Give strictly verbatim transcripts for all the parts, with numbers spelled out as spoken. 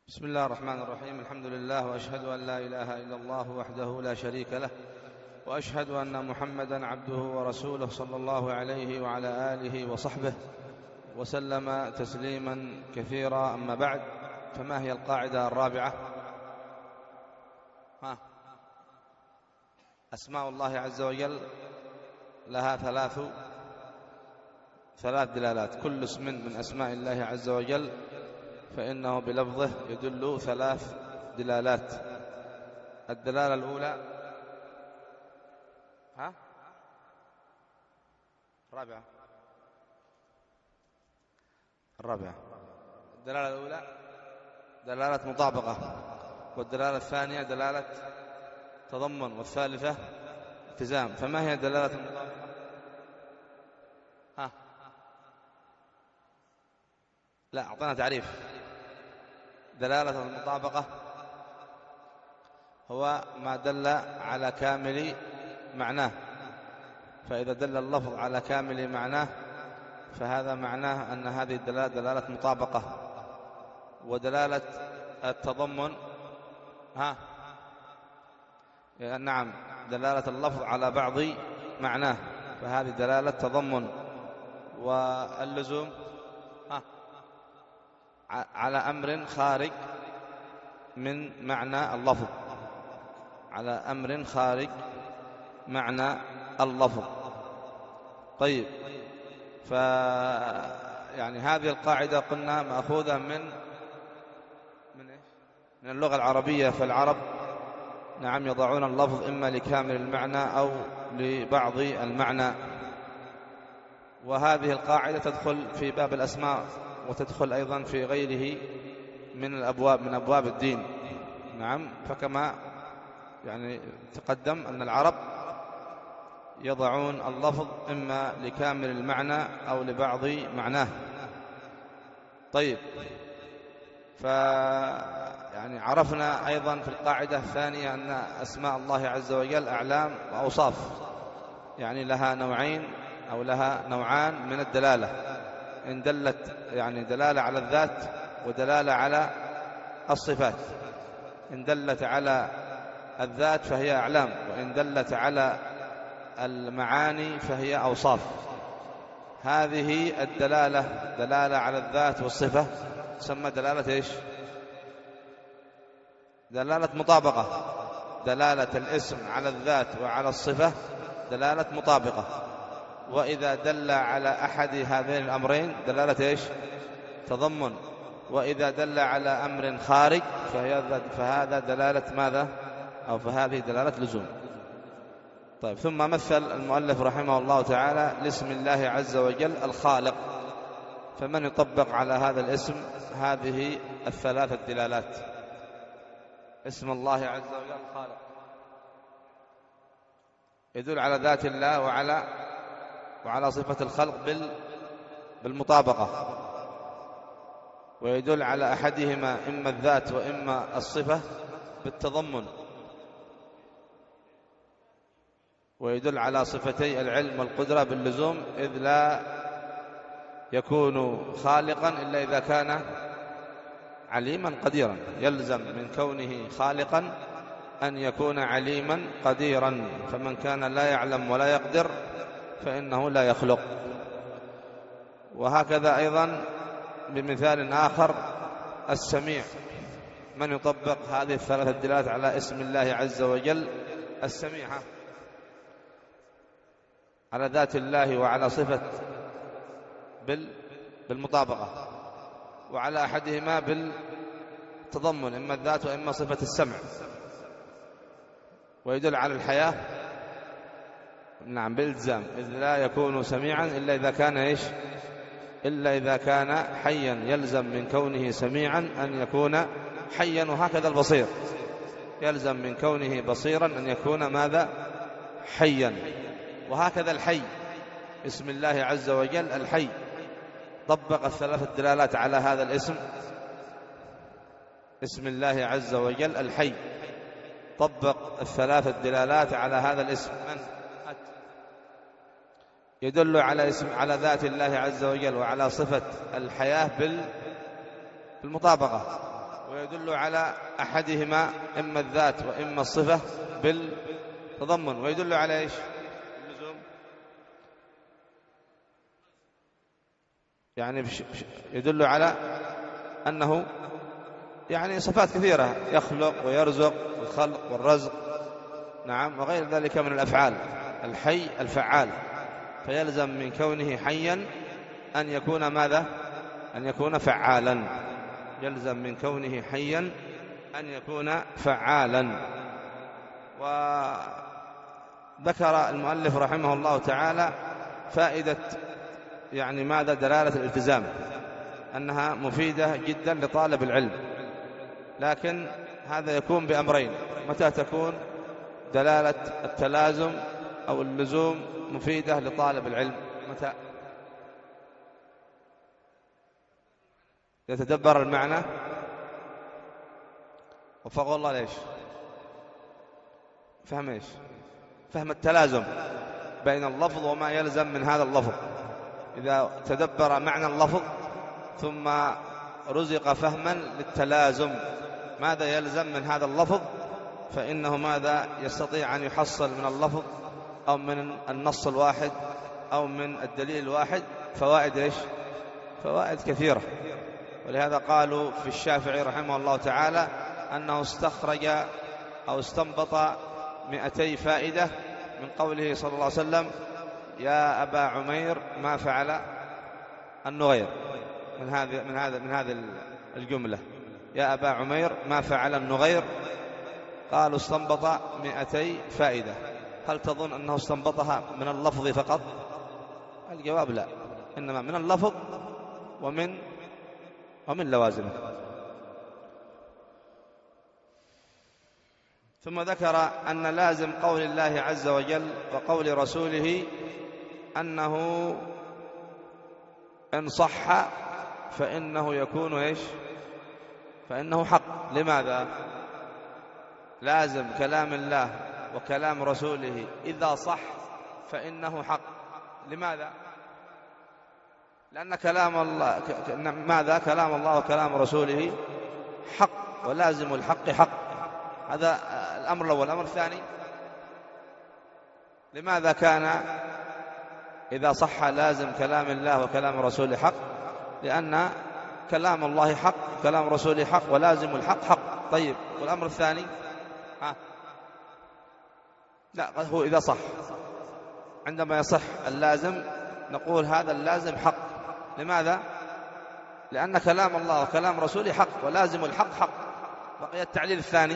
بسم الله الرحمن الرحيم. الحمد لله، وأشهد أن لا إله إلا الله وحده لا شريك له، وأشهد أن محمدا عبده ورسوله صلى الله عليه وعلى آله وصحبه وسلم تسليما كثيرا. أما بعد، فما هي القاعدة الرابعة؟ ها أسماء الله عز وجل لها ثلاث ثلاث دلالات. كل اسم من أسماء الله عز وجل فإنه بلفظه يدل ثلاث دلالات. الدلالة الأولى ها الرابعة الرابعة الدلالة الأولى دلالة مطابقة، والدلالة الثانية دلالة تضمن، والثالثة التزام. فما هي دلالة المطابقة؟ ها لا أعطنا تعريف. دلالة المطابقة هو ما دل على كامل معناه، فإذا دل اللفظ على كامل معناه فهذا معناه أن هذه الدلالة دلالة مطابقة. ودلالة التضمن ها نعم دلالة اللفظ على بعض معناه، فهذه دلالة تضمن. واللزوم ها على أمر خارج من معنى اللفظ، على أمر خارج معنى اللفظ. طيب، ف يعني هذه القاعدة قلنا مأخوذة من من إيش؟ من اللغة العربية. فالعرب نعم يضعون اللفظ إما لكامل المعنى أو لبعض المعنى. وهذه القاعدة تدخل في باب الأسماء، وتدخل أيضا في غيره من الأبواب من أبواب الدين. نعم، فكما يعني تقدم أن العرب يضعون اللفظ إما لكامل المعنى أو لبعض معناه. طيب، ف يعني عرفنا أيضا في القاعدة الثانية أن أسماء الله عز وجل أعلام وأوصاف، يعني لها نوعين أو لها نوعان من الدلالة. إن دلت يعني دلالة على الذات ودلالة على الصفات. إن دلت على الذات فهي أعلام، وإن دلت على المعاني فهي أوصاف. هذه الدلالة دلالة على الذات والصفة تسمى دلالة إيش؟ دلالة مطابقة. دلالة الاسم على الذات وعلى الصفة دلالة مطابقة. وإذا دل على أحد هذين الأمرين دلالة إيش؟ تضمن. وإذا دل على أمر خارج فهي فهذا دلالة ماذا؟ أو فهذه دلالة لزوم. طيب، ثم مثل المؤلف رحمه الله تعالى لاسم الله عز وجل الخالق. فمن يطبق على هذا الاسم هذه الثلاث الدلالات؟ اسم الله عز وجل الخالق يدل على ذات الله وعلى وعلى صفة الخلق بالمطابقة، ويدل على أحدهما إما الذات وإما الصفة بالتضمن، ويدل على صفتي العلم والقدرة باللزوم، إذ لا يكون خالقا إلا إذا كان عليما قديرا. يلزم من كونه خالقا أن يكون عليما قديرا، فمن كان لا يعلم ولا يقدر فإنه لا يخلق. وهكذا أيضا بمثال آخر السميع. من يطبق هذه الثلاثة الدلالات على اسم الله عز وجل السميع؟ على ذات الله وعلى صفة بالمطابقة، وعلى أحدهما بالتضمن إما الذات وإما صفة السمع. ويدل على الحياة نعم بالإلزام، إذ لا يكون سميعا إلا إذا كان إيش؟ إلا إذا كان حيا. يلزم من كونه سميعا أن يكون حيا. وهكذا البصير يلزم من كونه بصيرا أن يكون ماذا؟ حيا. وهكذا الحي، اسم الله عز وجل الحي. طبق الثلاث الدلالات على هذا الاسم، اسم الله عز وجل الحي. طبق الثلاث الدلالات على هذا الاسم. من يدل على اسم على ذات الله عز وجل وعلى صفة الحياة بالمطابقة، ويدل على أحدهما إما الذات وإما الصفة بالتضمن، ويدل على إيش؟ اللزوم، يعني يدل على أنه يعني صفات كثيرة، يخلق ويرزق، الخلق والرزق، نعم، وغير ذلك من الأفعال، الحي الفعال، فيلزم من كونه حيا أن يكون ماذا؟ أن يكون فعالا، يلزم من كونه حيا أن يكون فعالا. وذكر المؤلف رحمه الله تعالى فائدة يعني ماذا؟ دلالة الالتزام، أنها مفيدة جدا لطالب العلم، لكن هذا يكون بأمرين. متى تكون دلالة التلازم أو اللزوم مفيدة لطالب العلم؟ متى؟ يتدبر المعنى وفق الله ليش؟ فهم إيش؟ فهم التلازم بين اللفظ وما يلزم من هذا اللفظ. إذا تدبر معنى اللفظ ثم رزق فهما للتلازم، ماذا يلزم من هذا اللفظ، فإنه ماذا؟ يستطيع أن يحصل من اللفظ أو من النص الواحد أو من الدليل الواحد فوائد إيش؟ فوائد كثيرة. ولهذا قالوا في الشافعي رحمه الله تعالى أنه استخرج أو استنبط مئتي فائدة من قوله صلى الله عليه وسلم: يا أبا عمير ما فعل النغير، من هذه من هذا من هذه الجملة، يا أبا عمير ما فعل النغير. قالوا استنبط مئتي فائدة. هل تظن أنه استنبطها من اللفظ فقط؟ الجواب لا، إنما من اللفظ ومن ومن لوازمه. ثم ذكر أن لازم قول الله عز وجل وقول رسوله أنه إن صح فإنه يكون إيش؟ فإنه حق. لماذا؟ لازم كلام الله وكلام رسوله إذا صح فإنه حق. لماذا؟ لأن كلام الله ماذا؟ كلام الله وكلام رسوله حق، ولازم الحق حق. هذا الأمر الأول. الأمر الثاني: لماذا كان إذا صح لازم كلام الله وكلام رسوله حق؟ لأن كلام الله حق وكلام رسوله حق ولازم الحق حق. طيب، والأمر الثاني؟ ها؟ لا، هو إذا صح. عندما يصح اللازم نقول هذا اللازم حق. لماذا؟ لأن كلام الله وكلام رسوله حق ولازم الحق حق. بقي التعليل الثاني: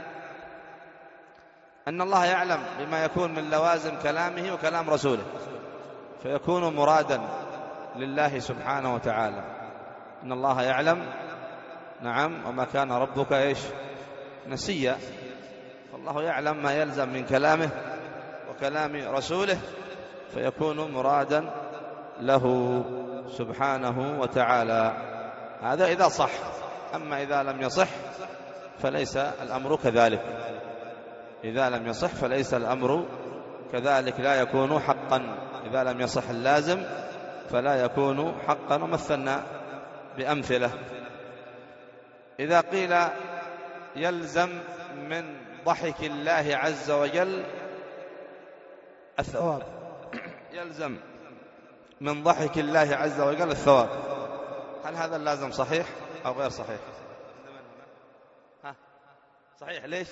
أن الله يعلم بما يكون من لوازم كلامه وكلام رسوله، فيكون مرادا لله سبحانه وتعالى. إن الله يعلم، نعم، وما كان ربك إيش؟ نسيا. فالله يعلم ما يلزم من كلامه وكلام رسوله، فيكون مرادا له سبحانه وتعالى. هذا إذا صح. أما إذا لم يصح فليس الأمر كذلك. إذا لم يصح فليس الأمر كذلك، لا يكون حقا. إذا لم يصح اللازم فلا يكون حقا. ومثلنا بأمثلة. إذا قيل يلزم من ضحك الله عز وجل الثواب، يلزم من ضحك الله عز وجل الثواب، هل هذا اللازم صحيح أو غير صحيح؟ ها؟ صحيح. ليش؟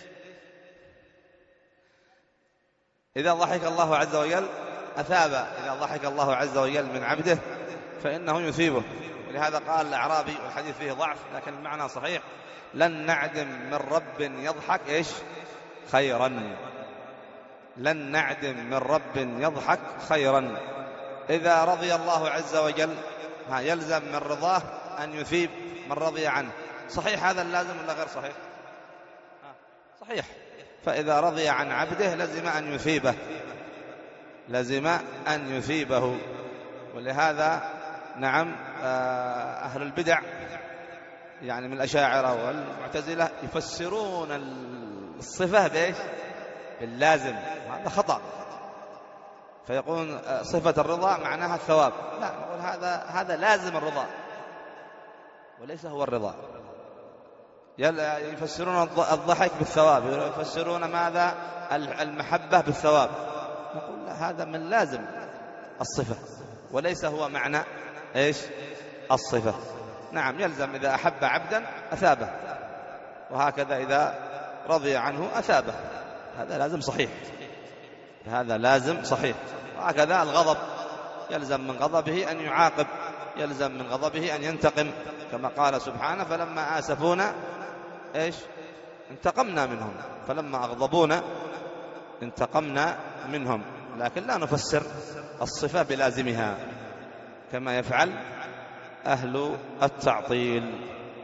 إذا ضحك الله عز وجل أثاب. إذا ضحك الله عز وجل من عبده فإنه يثيبه. ولهذا قال الأعرابي، والحديث فيه ضعف لكن المعنى صحيح: لن نعدم من رب يضحك إيش؟ خيرا. لن نعدم من رب يضحك خيرا. إذا رضي الله عز وجل ها يلزم من رضاه أن يثيب من رضي عنه. صحيح هذا اللازم ولا غير صحيح؟ صحيح. فإذا رضي عن عبده لزم أن يثيبه، لزم أن يثيبه. ولهذا نعم أهل البدع يعني من الأشاعرة والمعتزلة يفسرون الصفة بإيش؟ باللازم. هذا خطأ. فيقول صفة الرضا معناها الثواب. لا، نقول هذا هذا لازم الرضا وليس هو الرضا. يفسرون الضحك بالثواب، يفسرون ماذا؟ المحبة بالثواب. نقول لا، هذا من لازم الصفة وليس هو معنى إيش؟ الصفة. نعم، يلزم إذا أحب عبدا أثابه، وهكذا إذا رضي عنه أثابه، هذا لازم صحيح، هذا لازم صحيح. وهكذا الغضب، يلزم من غضبه أن يعاقب، يلزم من غضبه أن ينتقم، كما قال سبحانه فلما آسفونا إيش؟ انتقمنا منهم، فلما أغضبونا انتقمنا منهم. لكن لا نفسر الصفة بلازمها كما يفعل أهل التعطيل.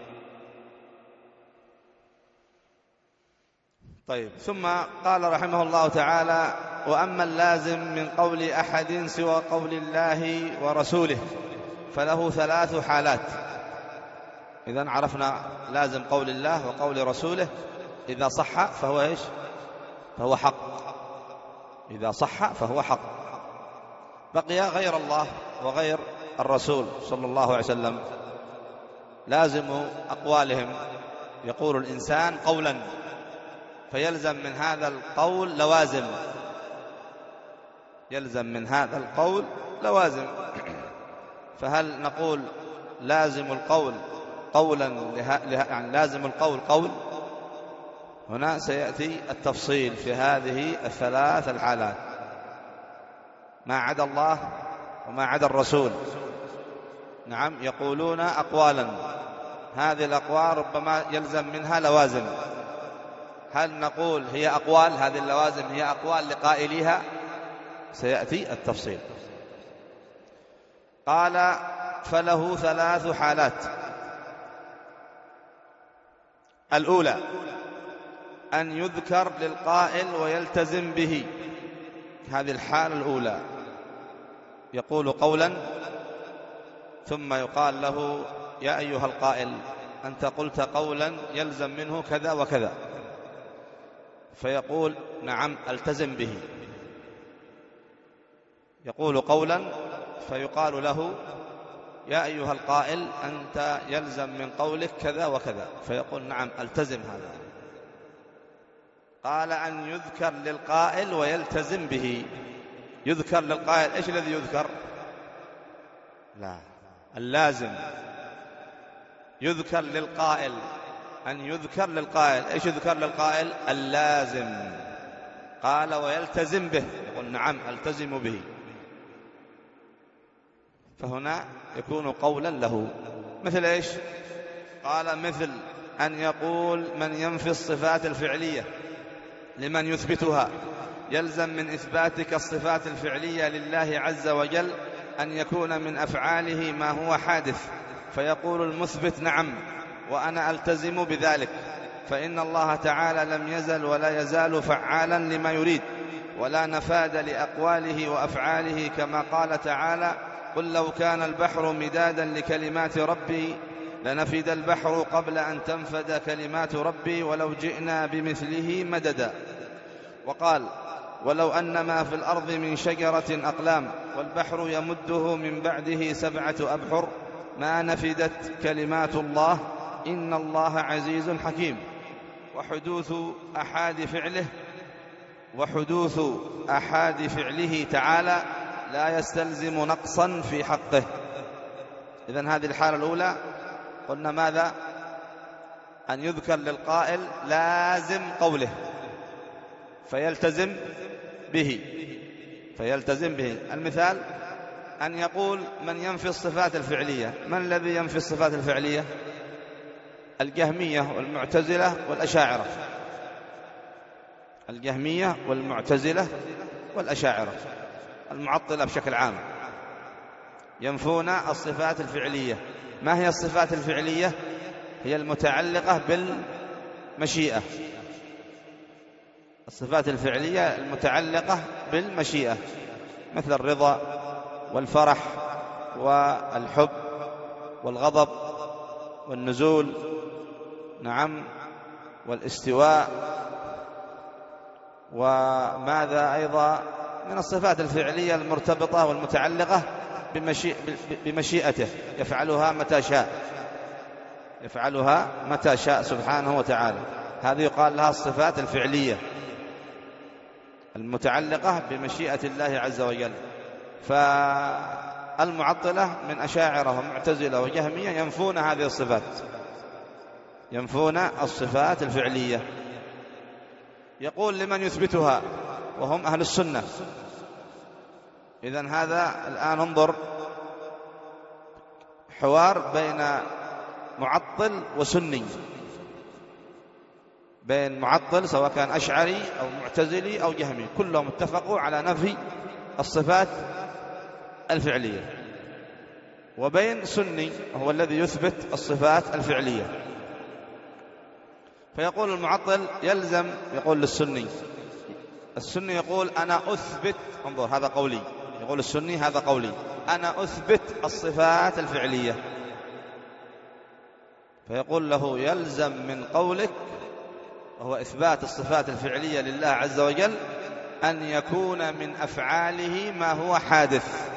طيب، ثم قال رحمه الله تعالى: وأما اللازم من قول أحد سوى قول الله ورسوله فله ثلاث حالات. إذن عرفنا لازم قول الله وقول رسوله، إذا صح فهو إيش؟ فهو حق، إذا صح فهو حق. بقي غير الله وغير الرسول صلى الله عليه وسلم، لازم أقوالهم، يقول الإنسان قولا فيلزم من هذا القول لوازم، يلزم من هذا القول لوازم. فهل نقول لازم القول قولا له... يعني لازم القول قول؟ هنا سيأتي التفصيل في هذه الثلاث الحالات، ما عدا الله وما عدا الرسول. نعم، يقولون أقوالا، هذه الأقوال ربما يلزم منها لوازم. هل نقول هي أقوال، هذه اللوازم هي أقوال لقائليها؟ سيأتي التفصيل. قال: فله ثلاث حالات. الأولى أن يذكر للقائل ويلتزم به، هذه الحالة الأولى، يقول قولا ثم يقال له: يا أيها القائل أنت قلت قولا يلزم منه كذا وكذا، فيقول: نعم ألتزم به. يقول قولا فيقال له: يا أيها القائل أنت يلزم من قولك كذا وكذا، فيقول: نعم ألتزم هذا. قال: أن يذكر للقائل ويلتزم به. يذكر للقائل، إيش الذي يذكر؟ لا، اللازم. يذكر للقائل، أن يذكر للقائل، إيش يذكر للقائل؟ اللازم. قال: ويلتزم به، يقول: نعم ألتزم به. فهنا يكون قولا له. مثل إيش؟ قال: مثل أن يقول من ينفي الصفات الفعلية لمن يثبتها، يلزم من إثباتك الصفات الفعلية لله عز وجل أن يكون من أفعاله ما هو حادث، فيقول المثبت: نعم وأنا ألتزم بذلك، فإن الله تعالى لم يزل ولا يزال فعالا لما يريد، ولا نفاد لأقواله وأفعاله، كما قال تعالى: قل لو كان البحر مدادا لكلمات ربي لنفد البحر قبل أن تنفد كلمات ربي ولو جئنا بمثله مددا. وقال: ولو أن ما في الأرض من شجرة أقلام والبحر يمده من بعده سبعة أبحر ما نفدت كلمات الله إن الله عزيز حكيم. وحدوث أحاد فعله وحدوث أحاد فعله تعالى لا يستلزم نقصا في حقه. إذن هذه الحالة الأولى قلنا ماذا؟ أن يذكر للقائل لازم قوله فيلتزم به، فيلتزم به. المثال أن يقول من ينفي الصفات الفعلية. من الذي ينفي الصفات الفعلية؟ الجهمية والمعتزلة والأشاعرة. الجهمية والمعتزلة والأشاعرة، المعطلة بشكل عام، ينفون الصفات الفعلية. ما هي الصفات الفعلية؟ هي المتعلقة بالمشيئة. الصفات الفعلية المتعلقة بالمشيئة، مثل الرضا والفرح والحب والغضب والنزول، نعم، والاستواء، وماذا أيضا من الصفات الفعلية المرتبطة والمتعلقة بمشيئته، يفعلها متى شاء. يفعلها متى شاء سبحانه وتعالى. هذه يقال لها الصفات الفعلية المتعلقة بمشيئة الله عز وجل. فالمعطلة من أشاعرة ومعتزلة وجهمية ينفون هذه الصفات، ينفون الصفات الفعلية. يقول لمن يثبتها وهم أهل السنة. إذن هذا الآن انظر حوار بين معطل وسني، بين معطل سواء كان أشعري أو معتزلي أو جهمي، كلهم اتفقوا على نفي الصفات الفعلية، وبين سني هو الذي يثبت الصفات الفعلية. فيقول المعطل يلزم، يقول للسني، السني يقول أنا أثبت، انظر هذا قولي، يقول السني هذا قولي، أنا أثبت الصفات الفعلية. فيقول له يلزم من قولك وهو إثبات الصفات الفعلية لله عز وجل أن يكون من أفعاله ما هو حادث.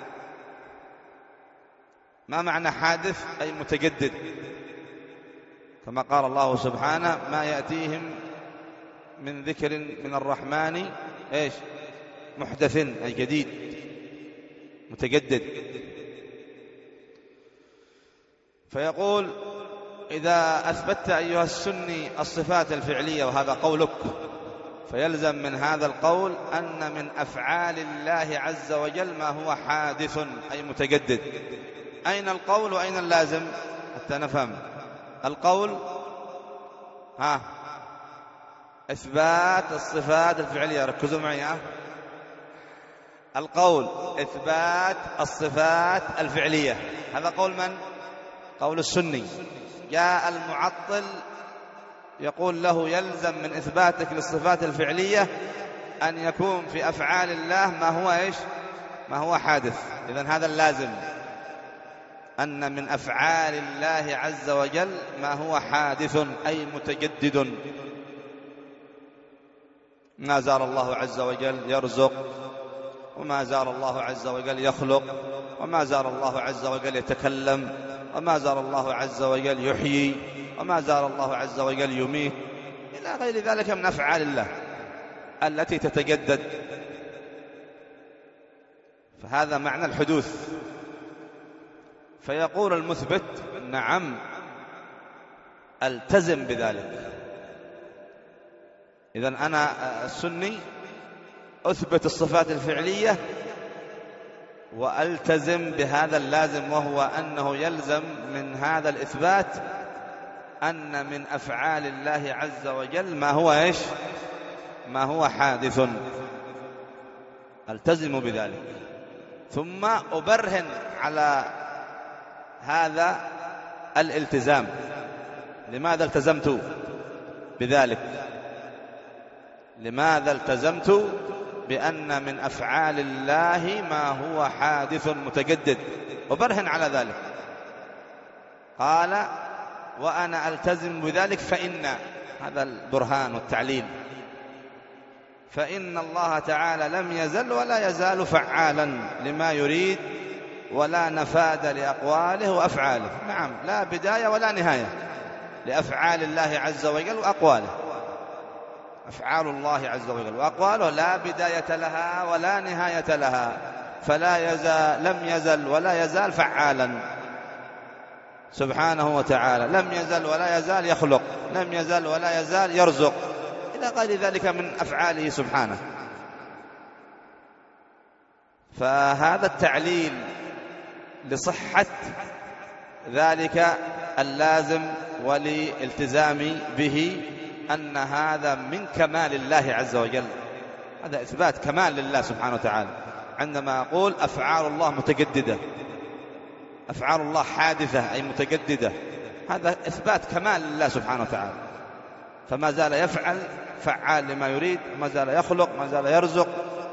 ما معنى حادث؟ أي متجدد، كما قال الله سبحانه ما يأتيهم من ذكر من الرحمن إيش محدث، أي جديد متجدد. فيقول إذا أثبتت أيها السني الصفات الفعلية وهذا قولك، فيلزم من هذا القول أن من أفعال الله عز وجل ما هو حادث أي متجدد. أين القول وأين اللازم حتى نفهم؟ القول ها إثبات الصفات الفعلية، ركزوا معي ها. القول إثبات الصفات الفعلية، هذا قول من؟ قول السني. جاء المعطل يقول له يلزم من إثباتك للصفات الفعلية أن يكون في أفعال الله ما هو إيش؟ ما هو حادث. إذن هذا اللازم، أن من أفعال الله عز وجل ما هو حادث أي متجدد. ما زال الله عز وجل يرزق، وما زال الله عز وجل يخلق، وما زال الله عز وجل يتكلم، وما زال الله عز وجل يحيي، وما زال الله عز وجل يميت، إلى غير ذلك من أفعال الله التي تتجدد. فهذا معنى الحدوث. فيقول المثبت نعم ألتزم بذلك. إذن أنا السني أثبت الصفات الفعلية وألتزم بهذا اللازم، وهو أنه يلزم من هذا الإثبات أن من أفعال الله عز وجل ما هو إيش؟ ما هو حادث. ألتزم بذلك، ثم أبرهن على هذا الالتزام. لماذا التزمت بذلك؟ لماذا التزمت بأن من أفعال الله ما هو حادث متجدد؟ وبرهن على ذلك. قال وأنا ألتزم بذلك فإن، هذا البرهان والتعليل، فإن الله تعالى لم يزل ولا يزال فعالا لما يريد، ولا نفاد لأقواله وأفعاله. نعم، لا بداية ولا نهاية لأفعال الله عز وجل وأقواله. أفعال الله عز وجل وأقواله لا بداية لها ولا نهاية لها، فلا يزال، لم يزل ولا يزال فعالا سبحانه وتعالى. لم يزل ولا يزال يخلق، لم يزل ولا يزال يرزق، إلى غير ذلك من أفعاله سبحانه. فهذا التعليل لصحة ذلك اللازم ولالتزام به، أن هذا من كمال الله عز وجل. هذا إثبات كمال لله سبحانه وتعالى. عندما أقول أفعال الله متجددة، أفعال الله حادثة أي متجددة، هذا إثبات كمال لله سبحانه وتعالى. فما زال يفعل، فعال لما يريد، ما زال يخلق، ما زال يرزق،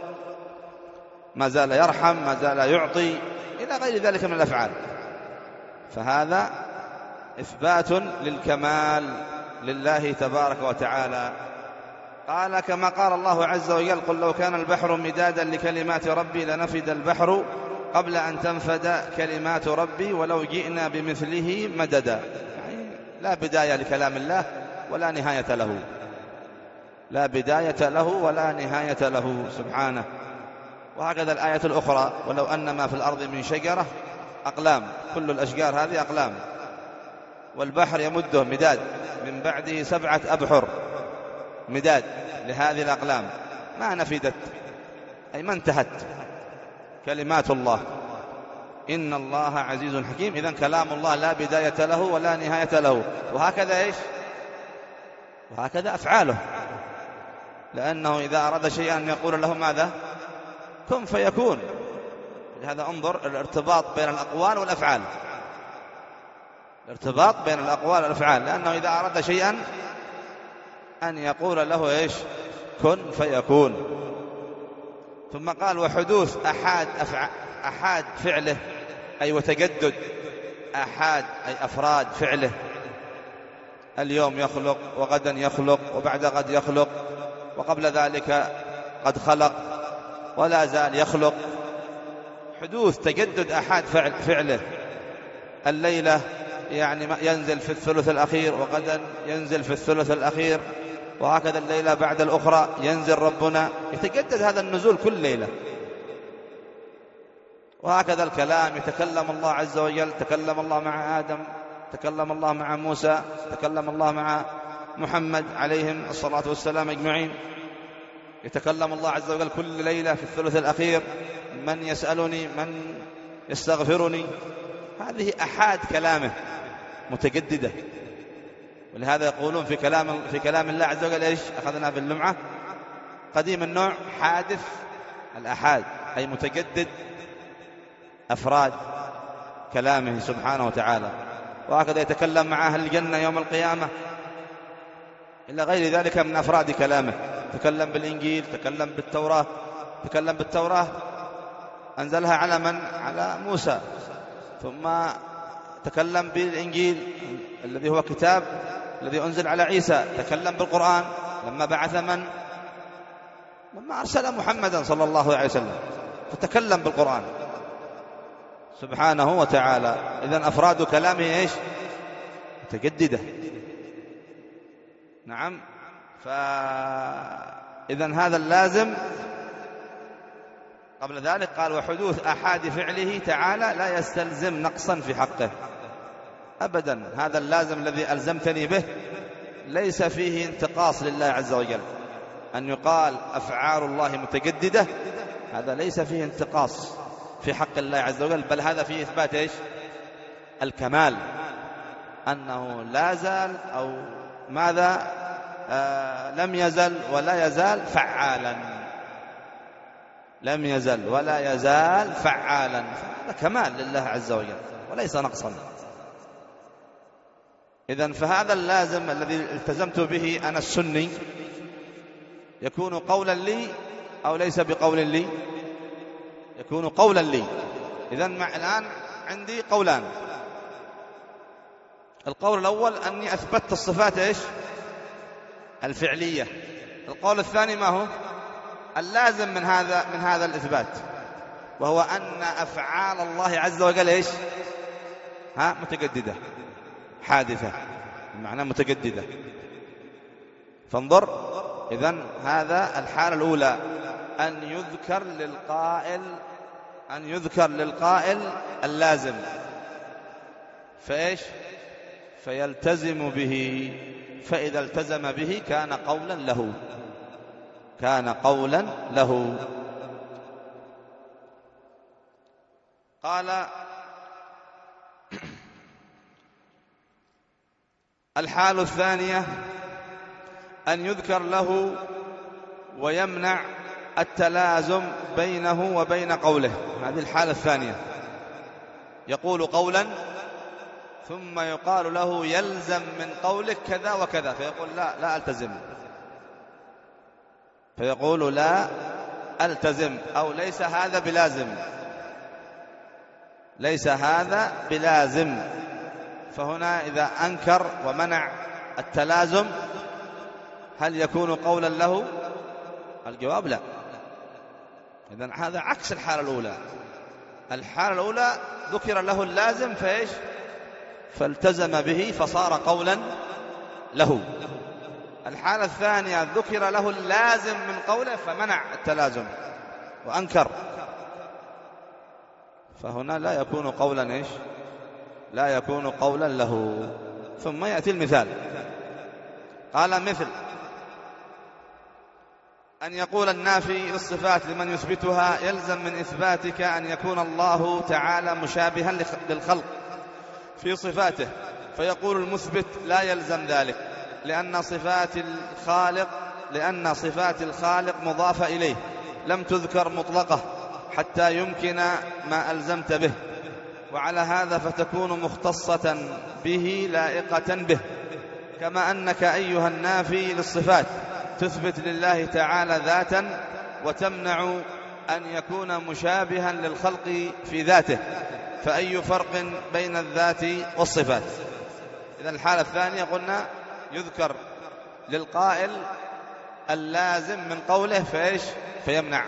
ما زال يرحم، ما زال يعطي، إلى غير ذلك من الأفعال. فهذا إثبات للكمال لله تبارك وتعالى. قال كما قال الله عز وجل قل لو كان البحر مدادا لكلمات ربي لنفد البحر قبل أن تنفد كلمات ربي ولو جئنا بمثله مددا. يعني لا بداية لكلام الله ولا نهاية له، لا بداية له ولا نهاية له سبحانه. وهكذا الآية الأخرى: ولو أن ما في الأرض من شجرة أقلام، كل الأشجار هذه أقلام، والبحر يمده مداد من بعده سبعة أبحر، مداد لهذه الأقلام، ما نفدت، أي ما انتهت كلمات الله. إن الله عزيز حكيم. إذن كلام الله لا بداية له ولا نهاية له. وهكذا إيش؟ وهكذا أفعاله، لأنه إذا أراد شيئا يقول له ماذا؟ كن فيكون. لهذا انظر الارتباط بين الأقوال والأفعال، الارتباط بين الأقوال والأفعال، لأنه إذا أراد شيئا أن يقول له إيش؟ كن فيكون. ثم قال: وحدوث أحاد أفع... أحاد فعله، أي وتجدد أحاد أي أفراد فعله، اليوم يخلق وغدا يخلق وبعد غد يخلق وقبل ذلك قد خلق ولا زال يخلق. حدوث تجدد أحاد فعل فعله، الليلة يعني ينزل في الثلث الأخير وغدا ينزل في الثلث الأخير، وهكذا الليلة بعد الأخرى ينزل ربنا، يتجدد هذا النزول كل ليلة. وهكذا الكلام، يتكلم الله عز وجل، تكلم الله مع آدم، تكلم الله مع موسى، تكلم الله مع محمد عليهم الصلاة والسلام أجمعين. يتكلم الله عز وجل كل ليلة في الثلث الأخير: من يسألني، من يستغفرني. هذه أحاد كلامه متجددة. ولهذا يقولون في كلام في كلام الله عز وجل إيش؟ أخذنا في اللمعة: قديم النوع حادث الأحاد، أي متجدد أفراد كلامه سبحانه وتعالى. وهكذا يتكلم مع أهل الجنة يوم القيامة إلى غير ذلك من أفراد كلامه. تكلم بالإنجيل، تكلم بالتوراة، تكلم بالتوراة أنزلها على من؟ على موسى. ثم تكلم بالإنجيل الذي هو كتاب الذي أنزل على عيسى. تكلم بالقرآن لما بعث من؟ لما أرسل محمدا صلى الله عليه وسلم، فتكلم بالقرآن سبحانه وتعالى. إذن أفراد كلامه إيش؟ متجددة. نعم. فإذن هذا اللازم. قبل ذلك قال: وحدوث أحاد فعله تعالى لا يستلزم نقصا في حقه أبدا. هذا اللازم الذي ألزمتني به ليس فيه انتقاص لله عز وجل. أن يقال أفعال الله متجددة، هذا ليس فيه انتقاص في حق الله عز وجل، بل هذا فيه إثبات إيش؟ الكمال، أنه لا زال أو ماذا آه لم يزل ولا يزال فعالا، لم يزل ولا يزال فعالا. هذا كمال لله عز وجل وليس نقصا. إذن فهذا اللازم الذي التزمت به أنا السني يكون قولا لي أو ليس بقول لي؟ يكون قولا لي. إذن مع الآن عندي قولان. القول الأول أني أثبتت الصفات إيش؟ الفعلية. القول الثاني ما هو؟ اللازم من هذا من هذا الإثبات، وهو أن أفعال الله عز وجل إيش؟ ها متجددة، حادثة، بمعنى متجددة. فانظر، إذن هذا الحالة الأولى، أن يذكر للقائل أن يذكر للقائل اللازم، فإيش؟ فيلتزم به. فإذا التزم به كان قولا له، كان قولا له. قال: الحالة الثانية أن يذكر له ويمنع التلازم بينه وبين قوله. هذه الحالة الثانية، يقول قولا ثم يقال له يلزم من قولك كذا وكذا، فيقول لا لا ألتزم، فيقول لا ألتزم، أو ليس هذا بلازم، ليس هذا بلازم. فهنا إذا أنكر ومنع التلازم هل يكون قولا له؟ الجواب لا. إذن هذا عكس الحالة الأولى. الحالة الأولى ذكر له اللازم فإيش؟ فالتزم به فصار قولا له. الحالة الثانية ذكر له اللازم من قوله فمنع التلازم وأنكر، فهنا لا يكون قولا إيش؟ لا يكون قولا له. ثم يأتي المثال، قال مثل أن يقول النافي للصفات لمن يثبتها يلزم من إثباتك أن يكون الله تعالى مشابها للخلق في صفاته، فيقول المثبت لا يلزم ذلك لأن صفات الخالق لأن صفات الخالق مضافة إليه لم تذكر مطلقة حتى يمكن ما ألزمت به، وعلى هذا فتكون مختصة به لائقة به، كما أنك أيها النافي للصفات تثبت لله تعالى ذاتا وتمنع أن يكون مشابها للخلق في ذاته، فأي فرق بين الذات والصفات؟ إذن الحالة الثانية قلنا يذكر للقائل اللازم من قوله فإيش؟ فيمنع،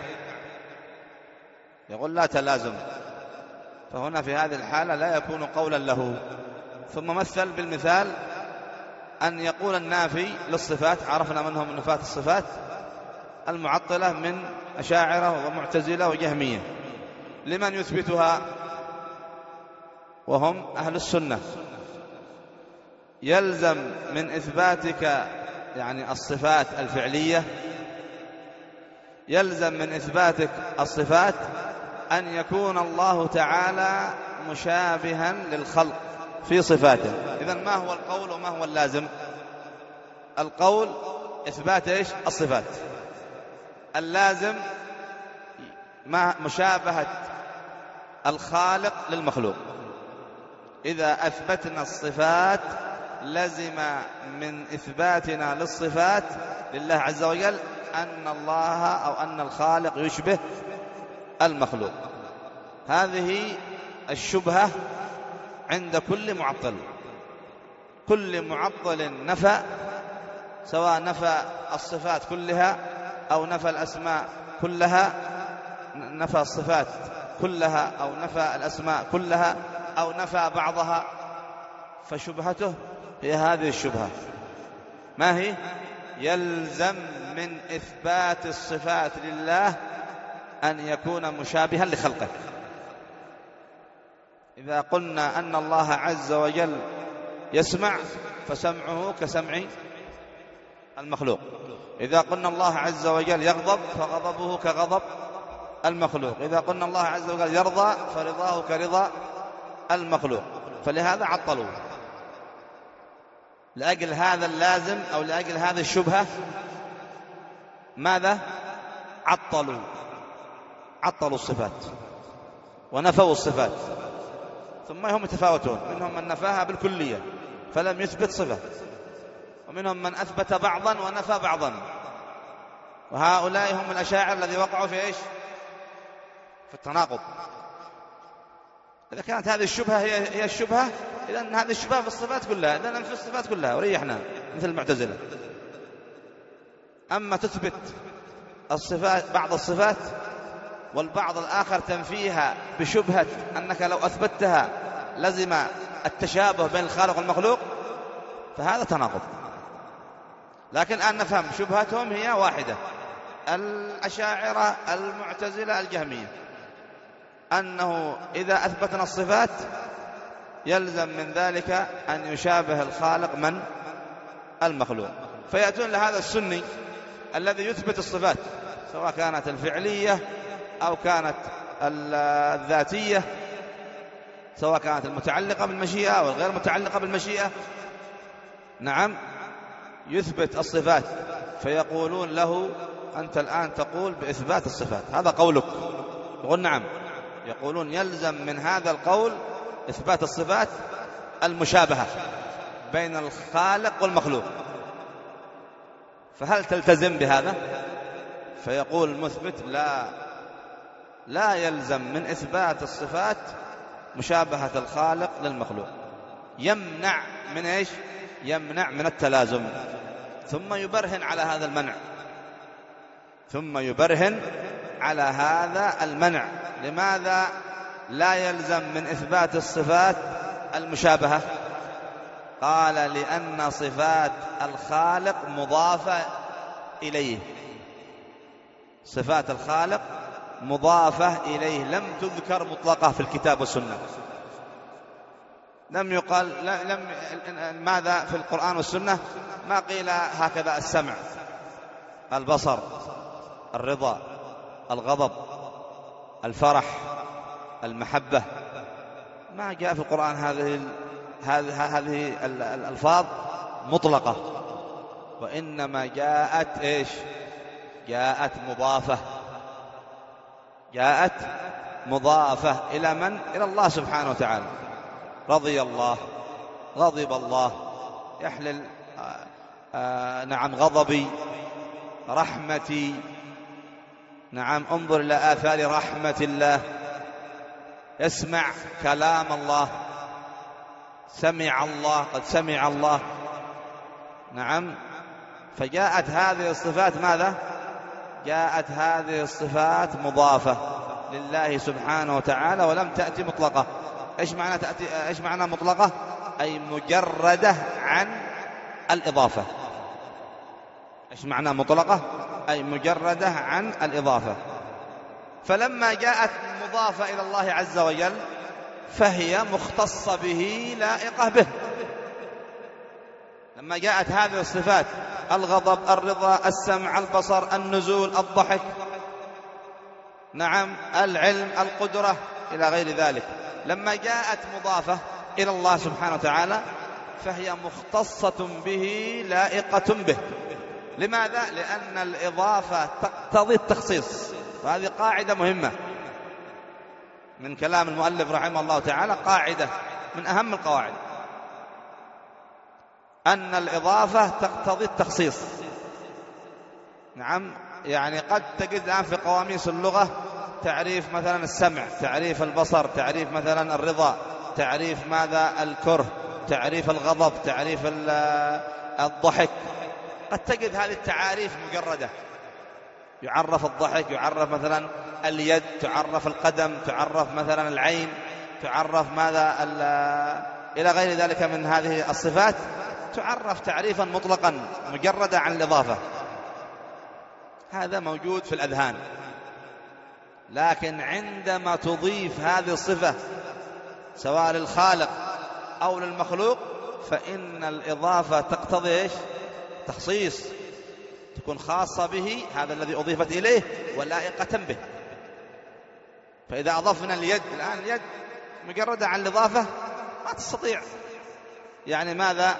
يقول لا تلازم، فهنا في هذه الحالة لا يكون قولا له. ثم مثل بالمثال أن يقول النافي للصفات، عرفنا منهم نفاة الصفات المعطلة من أشاعرة ومعتزلة وجهمية، لمن يثبتها وهم أهل السنة يلزم من إثباتك يعني الصفات الفعلية يلزم من إثباتك الصفات أن يكون الله تعالى مشابها للخلق في صفاته. إذن ما هو القول وما هو اللازم؟ القول إثبات إيش؟ الصفات. اللازم ما مشابهة الخالق للمخلوق. إذا أثبتنا الصفات لزم من إثباتنا للصفات لله عز وجل أن الله أو أن الخالق يشبه المخلوق. هذه الشبهة عند كل معطل. كل معطل نفى، سواء نفى الصفات كلها أو نفى الأسماء كلها، نفى الصفات كلها أو نفى الأسماء كلها أو نفى بعضها، فشبهته هي هذه الشبهة. ما هي؟ يلزم من إثبات الصفات لله أن يكون مشابها لخلقه. إذا قلنا أن الله عز وجل يسمع فسمعه كسمع المخلوق، إذا قلنا الله عز وجل يغضب فغضبه كغضب المخلوق، إذا قلنا الله عز وجل يرضى فرضاه كرضا المخلوق، فلهذا عطلوا. لأجل هذا اللازم أو لأجل هذه الشبهة ماذا؟ عطلوا عطلوا الصفات ونفوا الصفات. ثم هم يتفاوتون، منهم من نفاها بالكلية فلم يثبت صفة، ومنهم من أثبت بعضا ونفى بعضا، وهؤلاء هم الأشاعرة الذي وقعوا في إيش؟ في التناقض. إذا كانت هذه الشبهة هي هي الشبهة، إذن هذه الشبهة في الصفات كلها، إذن ننفي الصفات كلها وريحنا مثل المعتزلة. أما تثبت الصفات بعض الصفات والبعض الآخر تنفيها بشبهة أنك لو أثبتها لزم التشابه بين الخالق والمخلوق، فهذا تناقض. لكن الآن نفهم شبهتهم هي واحدة، الأشاعرة المعتزلة الجهمية، أنه إذا أثبتنا الصفات يلزم من ذلك أن يشابه الخالق من المخلوق، فيأتون لهذا السني الذي يثبت الصفات سواء كانت الفعلية أو كانت الذاتية، سواء كانت المتعلقة بالمشيئة أو الغير متعلقة بالمشيئة، نعم يثبت الصفات، فيقولون له أنت الآن تقول بإثبات الصفات، هذا قولك. يقول نعم، يقولون يلزم من هذا القول إثبات الصفات المشابهة بين الخالق والمخلوق، فهل تلتزم بهذا؟ فيقول المثبت لا لا يلزم من إثبات الصفات مشابهة الخالق للمخلوق، يمنع من إيش؟ يمنع من التلازم. ثم يبرهن على هذا المنع ثم يبرهن على هذا المنع لماذا لا يلزم من إثبات الصفات المشابهة؟ قال لأن صفات الخالق مضافة إليه، صفات الخالق مضافة إليه، لم تذكر مطلقة في الكتاب والسنة. لم يقال لم ماذا في القرآن والسنة؟ ما قيل هكذا السمع، البصر، الرضا، الغضب، الفرح، المحبة، ما جاء في القرآن هذه هذه هذه الألفاظ مطلقة، وإنما جاءت إيش؟ جاءت مضافة، جاءت مضافة إلى من؟ إلى الله سبحانه وتعالى. رضي الله، غضب الله، يحلل آآ آآ نعم غضبي، رحمتي، نعم انظر إلى آثار رحمة الله، يسمع كلام الله، سمع الله، قد سمع الله، نعم. فجاءت هذه الصفات ماذا؟ جاءت هذه الصفات مضافة لله سبحانه وتعالى، ولم تأتي مطلقة. إيش معنى تأتي؟ إيش معنى مطلقة؟ أي مجردة عن الإضافة. إيش معنى مطلقة؟ أي مجردة عن الإضافة. فلما جاءت مضافة إلى الله عز وجل فهي مختصة به، لائقة به. لما جاءت هذه الصفات، الغضب، الرضا، السمع، البصر، النزول، الضحك، نعم، العلم، القدرة، إلى غير ذلك، لما جاءت مضافة إلى الله سبحانه وتعالى فهي مختصة به، لائقة به. لماذا؟ لأن الإضافة تقتضي التخصيص، وهذه قاعدة مهمة من كلام المؤلف رحمه الله تعالى، قاعدة من أهم القواعد، أن الإضافة تقتضي التخصيص. نعم، يعني قد تجد الآن في قواميس اللغة تعريف مثلا السمع، تعريف البصر، تعريف مثلا الرضا، تعريف ماذا؟ الكره، تعريف الغضب، تعريف الضحك. قد تجد هذه التعاريف مجردة، يعرف الضحك، يعرف مثلا اليد، تعرف القدم، تعرف مثلا العين، تعرف ماذا إلى غير ذلك من هذه الصفات، تعرف تعريفا مطلقا مجردا عن الإضافة. هذا موجود في الأذهان، لكن عندما تضيف هذه الصفة سواء للخالق أو للمخلوق فإن الإضافة تقتضي إيش؟ تخصيص، تكون خاصة به، هذا الذي أضيفت إليه، ولائقة به. فإذا أضفنا اليد الآن، اليد مجردة عن الإضافة ما تستطيع، يعني ماذا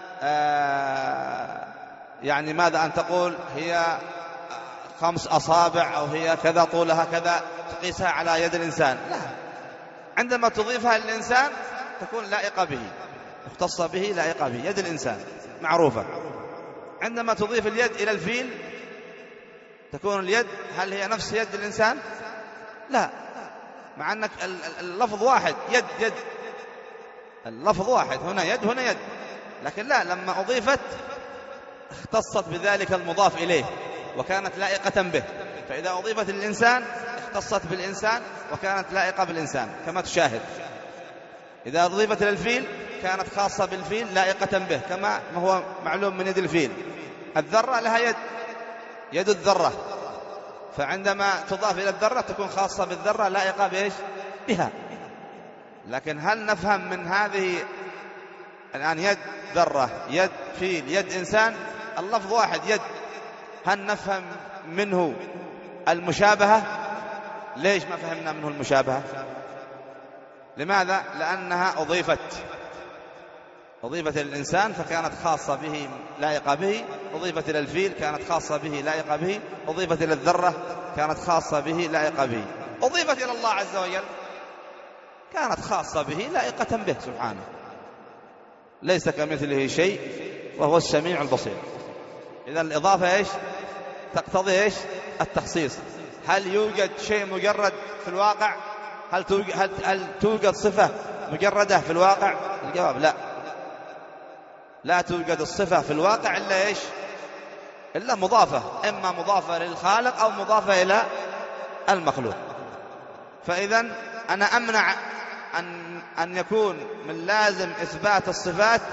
آه يعني ماذا أن تقول هي خمس أصابع أو هي كذا طولها كذا، تقيسها على يد الإنسان، لا. عندما تضيفها للإنسان تكون لائقة به، مختصة به، لائقة به، يد الإنسان معروفة. عندما تضيف اليد إلى الفيل تكون اليد هل هي نفس يد الإنسان؟ لا، مع أنك اللفظ واحد، يد يد، اللفظ واحد، هنا يد هنا يد، لكن لا، لما أضيفت اختصت بذلك المضاف إليه وكانت لائقة به. فإذا أضيفت للإنسان اختصت بالإنسان وكانت لائقة بالإنسان، كما تشاهد. إذا أضيفت للفيل كانت خاصة بالفيل، لائقة به، كما هو معلوم من يد الفيل. الذرة لها يد، يد الذرة، فعندما تضاف إلى الذرة تكون خاصة بالذرة، لائقة بإيش؟ بها. لكن هل نفهم من هذه الآن يد ذرة، يد فيل، يد إنسان، اللفظ واحد يد، هل نفهم منه المشابهة؟ ليش ما فهمنا منه المشابهة؟ لماذا؟ لأنها أضيفت أضيفت إلى الإنسان فكانت خاصة به، لائقة به. أضيفت إلى الفيل كانت خاصة به، لائقة به. أضيفت إلى الذرة كانت خاصة به، لائقة به. أضيفت إلى الله عز وجل كانت خاصة به، لائقة به سبحانه. ليس كمثله شيء وهو السميع البصير. إذا الإضافة إيش؟ تقتضي إيش؟ التخصيص. هل يوجد شيء مجرد في الواقع؟ هل توجد, هل, هل توجد صفة مجردة في الواقع؟ الجواب لا، لا توجد الصفة في الواقع إلا إيش؟ إلا مضافة، إما مضافة للخالق أو مضافة إلى المخلوق. فإذا أنا أمنع أن, أن يكون من لازم إثبات الصفات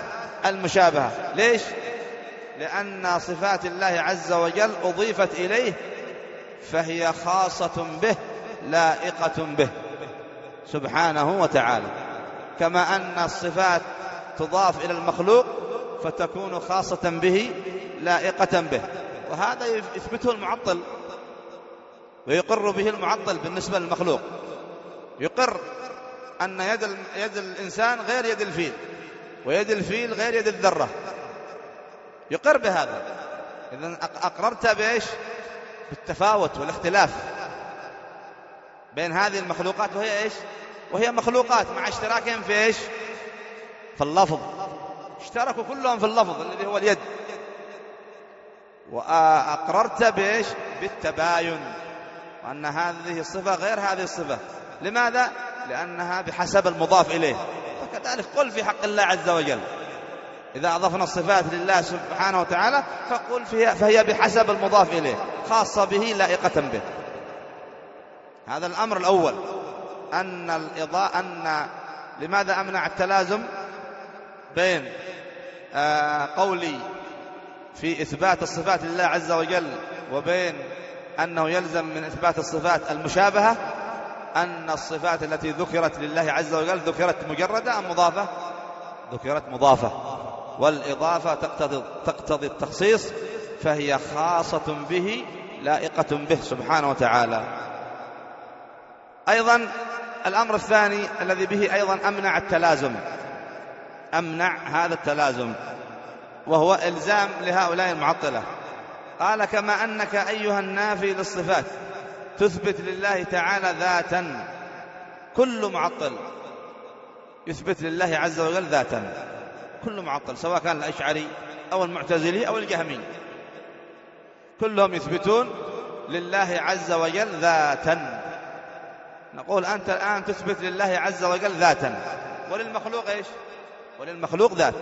المشابهة. ليش؟ لأن صفات الله عز وجل أضيفت إليه فهي خاصة به لائقة به سبحانه وتعالى، كما أن الصفات تضاف إلى المخلوق فتكون خاصة به لائقة به. وهذا يثبته المعطل ويقر به المعطل بالنسبة للمخلوق، يقر أن يد, يد الإنسان غير يد الفيل، ويد الفيل غير يد الذرة، يقر بهذا. إذن أقررت بإيش؟ بالتفاوت والاختلاف بين هذه المخلوقات، وهي إيش؟ وهي مخلوقات مع اشتراكهم في إيش؟ في اللفظ، اشتركوا كلهم في اللفظ الذي هو اليد. وأقررت بإيش؟ بالتباين، وأن هذه الصفة غير هذه الصفة. لماذا؟ لأنها بحسب المضاف إليه. فكذلك قل في حق الله عز وجل، إذا أضفنا الصفات لله سبحانه وتعالى فقل فيها فهي بحسب المضاف إليه، خاصة به لائقة به. هذا الأمر الأول. أن الإضاءة أن لماذا أمنع التلازم بين آه قولي في إثبات الصفات لله عز وجل وبين أنه يلزم من إثبات الصفات المشابهة؟ أن الصفات التي ذكرت لله عز وجل ذكرت مجردة أم مضافة؟ ذكرت مضافة، والإضافة تقتضي, تقتضي التخصيص، فهي خاصة به لائقة به سبحانه وتعالى. أيضا الأمر الثاني الذي به أيضا أمنع التلازم، أمنع هذا التلازم، وهو إلزام لهؤلاء المعطلة. قال كما أنك أيها النافي للصفات تثبت لله تعالى ذاتا، كل معطل يثبت لله عز وجل ذاتا، كل معطل سواء كان الأشعري أو المعتزلي أو الجهمي، كلهم يثبتون لله عز وجل ذاتا. نقول أنت الآن تثبت لله عز وجل ذاتا، وللمخلوق إيش؟ وللمخلوق ذات،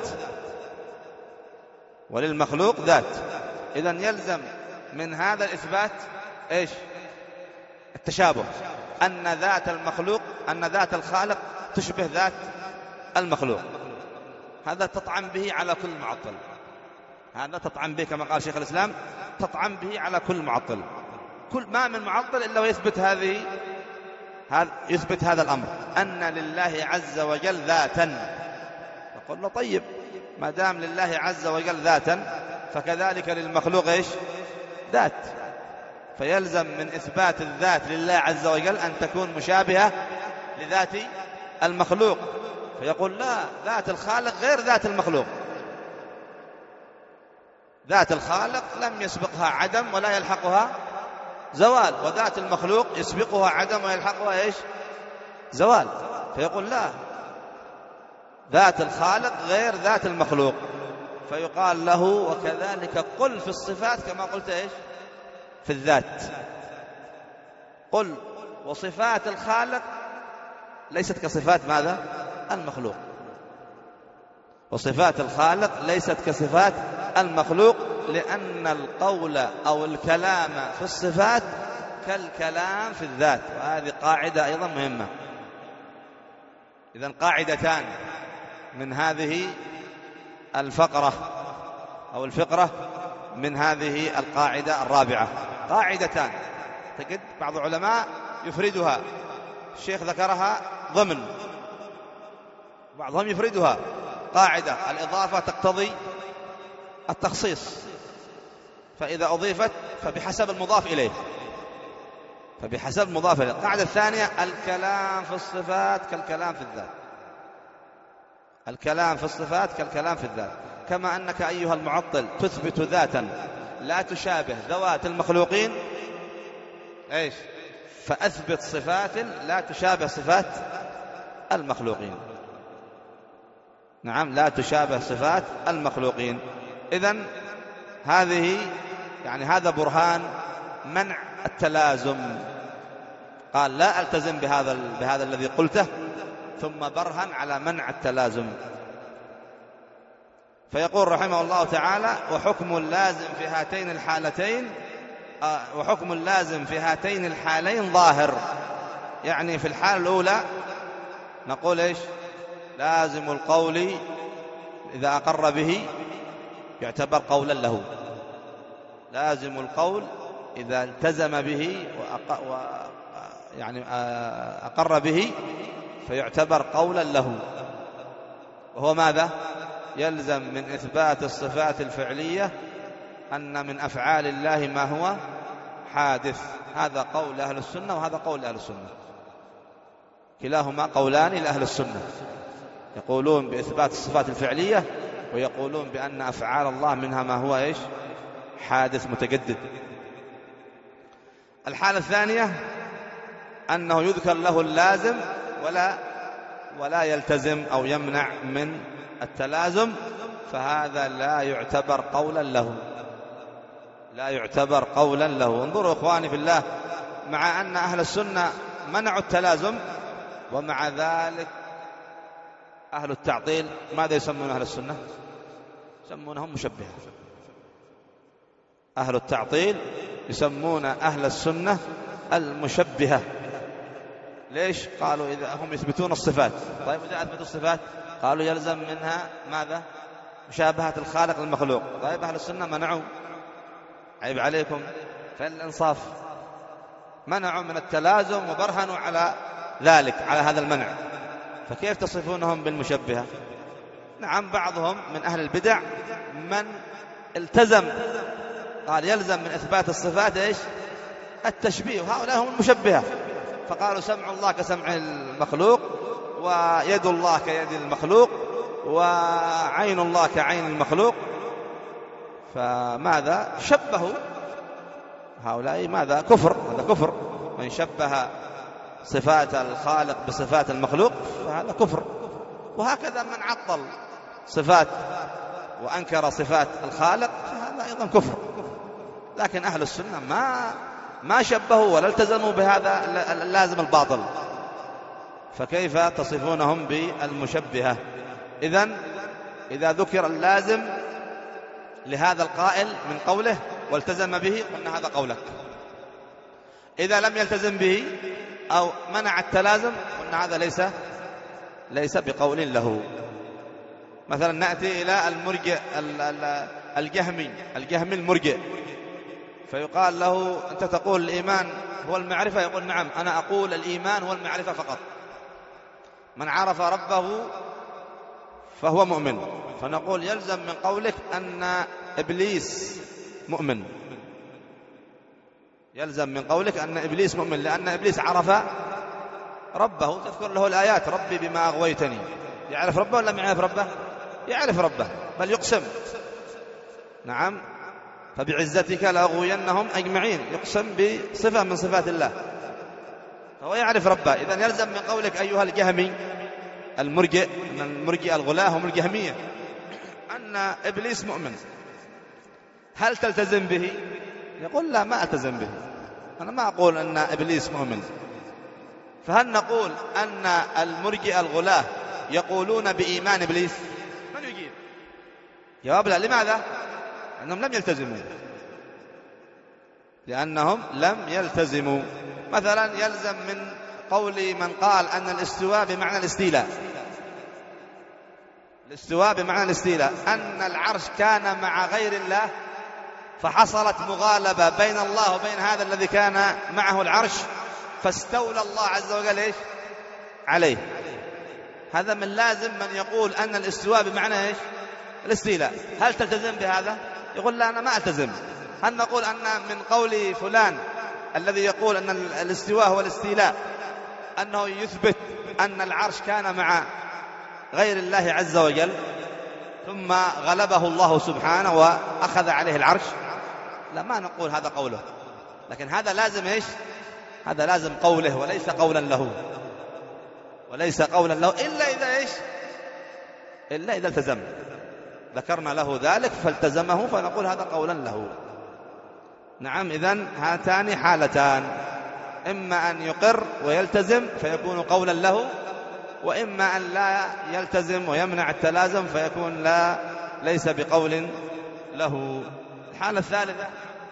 وللمخلوق ذات. إذن يلزم من هذا الإثبات إيش؟ التشابه، أن ذات المخلوق أن ذات الخالق تشبه ذات المخلوق. هذا تطعن به على كل معطل، هذا تطعن به كما قال شيخ الإسلام، تطعن به على كل معطل. كل ما من معطل إلا ويثبت هذه هذا يثبت هذا الأمر، أن لله عز وجل ذاتا. نقول له طيب، ما دام لله عز وجل ذاتا فكذلك للمخلوق إيش؟ ذات، فيلزم من إثبات الذات لله عز وجل أن تكون مشابهة لذات المخلوق. فيقول لا، ذات الخالق غير ذات المخلوق، ذات الخالق لم يسبقها عدم ولا يلحقها زوال، وذات المخلوق يسبقها عدم ويلحقها إيش؟ زوال. فيقول لا، ذات الخالق غير ذات المخلوق. فيقال له وكذلك قل في الصفات كما قلت إيش؟ في الذات. قل وصفات الخالق ليست كصفات ماذا؟ المخلوق، وصفات الخالق ليست كصفات المخلوق، لأن القول أو الكلام في الصفات كالكلام في الذات. وهذه قاعدة أيضا مهمة. إذن قاعدتان من هذه الفقرة أو الفقرة من هذه القاعدة الرابعة، قاعدتان تجد بعض العلماء يفردها، الشيخ ذكرها ضمن، بعضهم يفردها. قاعدة الإضافة تقتضي التخصيص، فإذا أضيفت فبحسب المضاف إليه، فبحسب المضاف إليه. القاعدة الثانية الكلام في الصفات كالكلام في الذات، الكلام في الصفات كالكلام في الذات. كما أنك أيها المعطل تثبت ذاتا لا تشابه ذوات المخلوقين إيش؟ فأثبت صفات لا تشابه صفات المخلوقين. نعم، لا تشابه صفات المخلوقين. إذن هذه يعني هذا برهان منع التلازم. قال لا ألتزم بهذا بهذا الذي قلته، ثم برهن على منع التلازم. فيقول رحمه الله تعالى وحكم اللازم في هاتين الحالتين آه وحكم اللازم في هاتين الحالين ظاهر. يعني في الحالة الأولى نقول إيش؟ لازم القول إذا أقر به يعتبر قولا له. لازم القول إذا التزم به وأق... و... يعني أقر به فيعتبر قولا له. وهو ماذا؟ يلزم من إثبات الصفات الفعلية أن من أفعال الله ما هو حادث. هذا قول أهل السنة وهذا قول أهل السنة، كلاهما قولان لأهل السنة، يقولون بإثبات الصفات الفعلية ويقولون بأن أفعال الله منها ما هو إيش؟ حادث متجدد. الحالة الثانية أنه يذكر له اللازم ولا ولا يلتزم أو يمنع من التلازم، فهذا لا يعتبر قولا له، لا يعتبر قولا له. انظروا إخواني في الله، مع أن أهل السنة منعوا التلازم ومع ذلك أهل التعطيل ماذا يسمون أهل السنة؟ يسمونهم مشبهة. أهل التعطيل يسمون أهل السنة المشبهة. ليش؟ قالوا إذا هم يثبتون الصفات، طيب إذا أثبتوا الصفات قالوا يلزم منها ماذا؟ مشابهة الخالق للمخلوق. طيب أهل السنة منعوا، عيب عليكم، فالإنصاف منعوا من التلازم وبرهنوا على ذلك، على هذا المنع، فكيف تصفونهم بالمشبهة؟ نعم، بعضهم من أهل البدع من التزم قال يلزم من إثبات الصفات إيش؟ التشبيه، وهؤلاء هم المشبهة، فقالوا سمع الله كسمع المخلوق، ويد الله كيد المخلوق، وعين الله كعين المخلوق، فماذا شبهوا هؤلاء؟ ماذا؟ كفر، هذا كفر. من شبه صفات الخالق بصفات المخلوق فهذا كفر. وهكذا من عطل صفات وأنكر صفات الخالق فهذا أيضا كفر. لكن أهل السنة ما ما شبهوا ولا التزموا بهذا اللازم الباطل، فكيف تصفونهم بالمشبهة؟ إذن إذا ذكر اللازم لهذا القائل من قوله والتزم به قلنا هذا قولك. إذا لم يلتزم به أو منع التلازم قلنا هذا ليس ليس بقول له. مثلا نأتي إلى المرجئ الجهمي الجهمي المرجئ، فيقال له أنت تقول الإيمان هو المعرفة، يقول نعم أنا أقول الإيمان هو المعرفة فقط، من عرف ربه فهو مؤمن. فنقول يلزم من قولك أن إبليس مؤمن، يلزم من قولك أن إبليس مؤمن، لأن إبليس عرف ربه، تذكر له الآيات ربي بما أغويتني. يعرف ربه ولا ما يعرف ربه؟ يعرف ربه، بل يقسم نعم فبعزتك لأغوينهم أجمعين، يقسم بصفة من صفات الله، فهو يعرف ربه. إذن يلزم من قولك أيها الجهمي المرجئ، أن المرجئ الغلاة هم الجهمية، أن إبليس مؤمن، هل تلتزم به؟ يقول لا ما ألتزم به، أنا ما أقول أن إبليس مؤمن. فهل نقول أن المرجئ الغلاة يقولون بإيمان إبليس؟ من يجيب؟ جواب لا. لماذا؟ لأنهم لم يلتزموا، لأنهم لم يلتزموا. مثلا يلزم من قول من قال أن الاستواء بمعنى الاستيلاء، الاستواء بمعنى الاستيلاء، أن العرش كان مع غير الله فحصلت مغالبة بين الله وبين هذا الذي كان معه العرش فاستولى الله عز وجل إيش؟ عليه. هذا من لازم من يقول أن الاستواء بمعنى إيش؟ الاستيلاء. هل تلتزم بهذا؟ يقول لا أنا ما ألتزم. هل نقول أن من قول فلان الذي يقول أن الاستواء هو الاستيلاء أنه يثبت أن العرش كان مع غير الله عز وجل ثم غلبه الله سبحانه وأخذ عليه العرش؟ لا، ما نقول هذا قوله، لكن هذا لازم إيش؟ هذا لازم قوله وليس قولا له، وليس قولا له إلا إذا إيش؟ إلا إذا التزم، ذكرنا له ذلك فالتزمه فنقول هذا قولا له. نعم، إذن هاتان حالتان، إما أن يقر ويلتزم فيكون قولا له، وإما أن لا يلتزم ويمنع التلازم فيكون لا ليس بقول له. الحالة الثالثة